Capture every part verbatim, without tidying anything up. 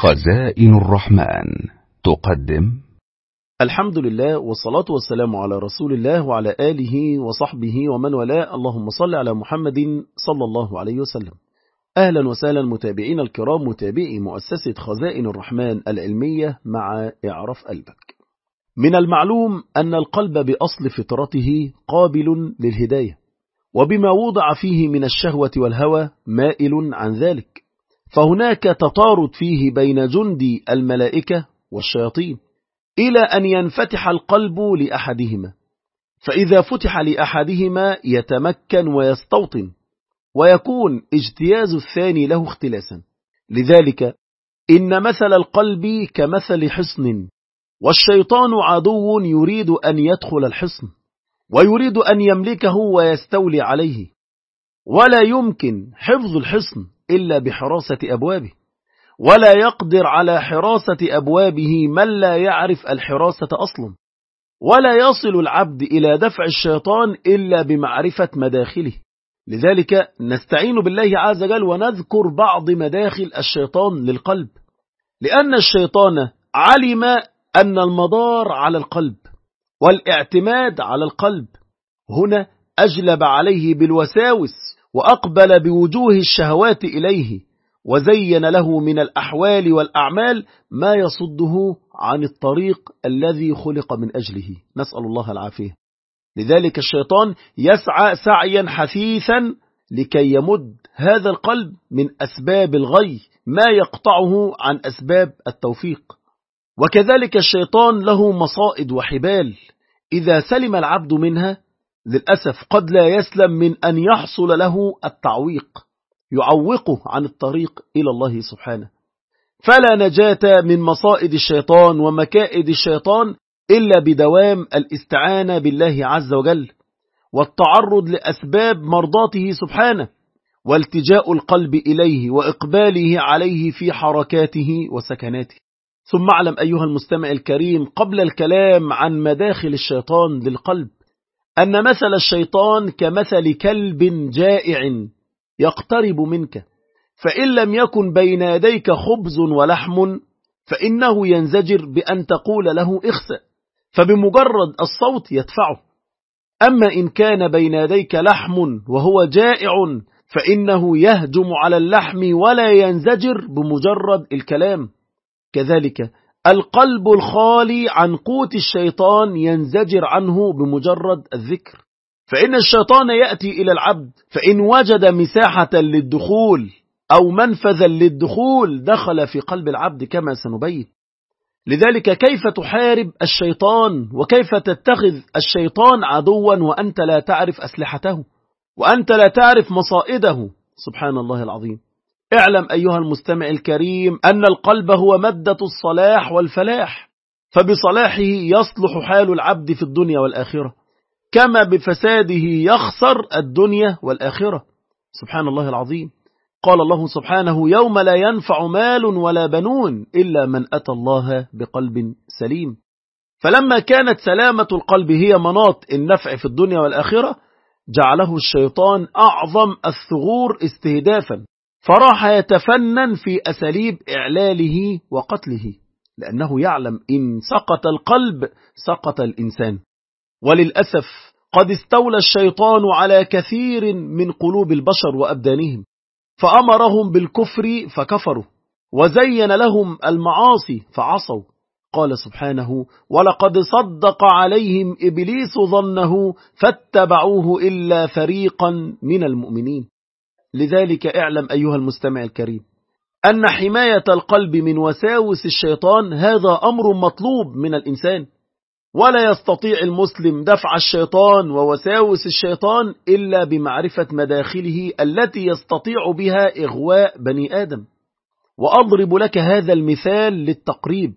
خزائن الرحمن تقدم. الحمد لله والصلاة والسلام على رسول الله وعلى آله وصحبه ومن والاه. اللهم صل على محمد صلى الله عليه وسلم. أهلا وسهلا متابعين الكرام، متابعي مؤسسة خزائن الرحمن العلمية مع إعراف قلبك. من المعلوم أن القلب بأصل فطرته قابل للهداية، وبما وضع فيه من الشهوة والهوى مائل عن ذلك، فهناك تطارد فيه بين جندي الملائكة والشياطين إلى أن ينفتح القلب لأحدهما، فإذا فتح لأحدهما يتمكن ويستوطن، ويكون اجتياز الثاني له اختلاسا. لذلك إن مثل القلب كمثل حصن، والشيطان عدو يريد أن يدخل الحصن ويريد أن يملكه ويستولي عليه، ولا يمكن حفظ الحصن إلا بحراسة أبوابه، ولا يقدر على حراسة أبوابه من لا يعرف الحراسة أصلا، ولا يصل العبد إلى دفع الشيطان إلا بمعرفة مداخله. لذلك نستعين بالله عز وجل ونذكر بعض مداخل الشيطان للقلب، لأن الشيطان علم أن المدار على القلب والاعتماد على القلب. هنا أجلب عليه بالوساوس وأقبل بوجوه الشهوات إليه، وزين له من الأحوال والأعمال ما يصده عن الطريق الذي خلق من أجله، نسأل الله العافية. لذلك الشيطان يسعى سعيا حثيثا لكي يمد هذا القلب من أسباب الغي ما يقطعه عن أسباب التوفيق. وكذلك الشيطان له مصائد وحبال، إذا سلم العبد منها للأسف قد لا يسلم من أن يحصل له التعويق يعوقه عن الطريق إلى الله سبحانه. فلا نجاة من مصائد الشيطان ومكائد الشيطان إلا بدوام الاستعانة بالله عز وجل، والتعرض لأسباب مرضاته سبحانه، والتجاء القلب إليه وإقباله عليه في حركاته وسكناته. ثم اعلم أيها المستمع الكريم قبل الكلام عن مداخل الشيطان للقلب أن مثل الشيطان كمثل كلب جائع يقترب منك، فإن لم يكن بين يديك خبز ولحم فإنه ينزجر بأن تقول له اخسأ، فبمجرد الصوت يدفعه. أما إن كان بين يديك لحم وهو جائع فإنه يهجم على اللحم ولا ينزجر بمجرد الكلام. كذلك القلب الخالي عن قوت الشيطان ينزجر عنه بمجرد الذكر، فإن الشيطان يأتي إلى العبد فإن وجد مساحة للدخول أو منفذا للدخول دخل في قلب العبد كما سنبين. لذلك كيف تحارب الشيطان وكيف تتخذ الشيطان عدوا وأنت لا تعرف أسلحته وأنت لا تعرف مصائده؟ سبحان الله العظيم. اعلم أيها المستمع الكريم أن القلب هو مادة الصلاح والفلاح، فبصلاحه يصلح حال العبد في الدنيا والآخرة، كما بفساده يخسر الدنيا والآخرة. سبحان الله العظيم. قال الله سبحانه: يوم لا ينفع مال ولا بنون إلا من أتى الله بقلب سليم. فلما كانت سلامة القلب هي مناط النفع في الدنيا والآخرة جعله الشيطان أعظم الثغور استهدافا، فراح يتفنن في أساليب إعلاله وقتله، لأنه يعلم إن سقط القلب سقط الإنسان. وللأسف قد استولى الشيطان على كثير من قلوب البشر وأبدانهم، فأمرهم بالكفر فكفروا، وزين لهم المعاصي فعصوا. قال سبحانه: ولقد صدق عليهم إبليس ظنه فاتبعوه إلا فريقا من المؤمنين. لذلك اعلم أيها المستمع الكريم أن حماية القلب من وساوس الشيطان هذا أمر مطلوب من الإنسان، ولا يستطيع المسلم دفع الشيطان ووساوس الشيطان إلا بمعرفة مداخله التي يستطيع بها إغواء بني آدم. وأضرب لك هذا المثال للتقريب.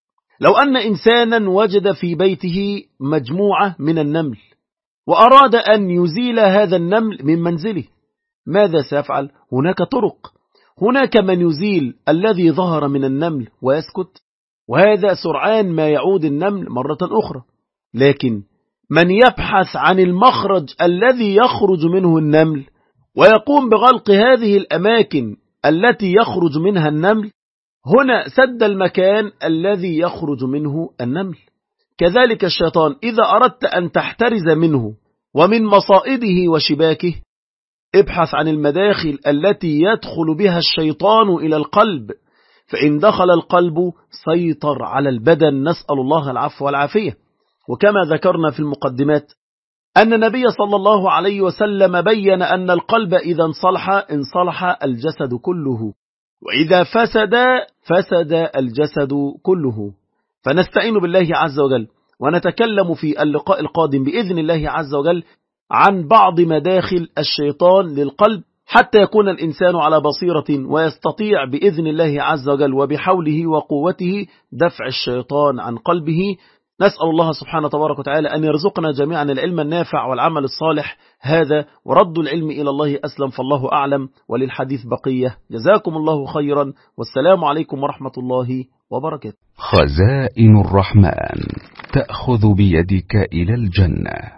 لو أن إنسانا وجد في بيته مجموعة من النمل وأراد أن يزيل هذا النمل من منزله، ماذا سيفعل؟ هناك طرق. هناك من يزيل الذي ظهر من النمل ويسكت، وهذا سرعان ما يعود النمل مرة أخرى. لكن من يبحث عن المخرج الذي يخرج منه النمل ويقوم بغلق هذه الأماكن التي يخرج منها النمل، هنا سد المكان الذي يخرج منه النمل. كذلك الشيطان إذا أردت أن تحترز منه ومن مصائده وشباكه، ابحث عن المداخل التي يدخل بها الشيطان إلى القلب، فإن دخل القلب سيطر على البدن، نسأل الله العفو والعافية. وكما ذكرنا في المقدمات أن النبي صلى الله عليه وسلم بين أن القلب إذا انصلح انصلح الجسد كله، وإذا فسد فسد الجسد كله. فنستعين بالله عز وجل ونتكلم في اللقاء القادم بإذن الله عز وجل عن بعض مداخل الشيطان للقلب، حتى يكون الإنسان على بصيرة ويستطيع بإذن الله عز وجل وبحوله وقوته دفع الشيطان عن قلبه. نسأل الله سبحانه تبارك وتعالى أن يرزقنا جميعا العلم النافع والعمل الصالح. هذا ورد العلم إلى الله أسلم، فالله أعلم، وللحديث بقية. جزاكم الله خيرا، والسلام عليكم ورحمة الله وبركاته. خزائن الرحمن تأخذ بيدك إلى الجنة.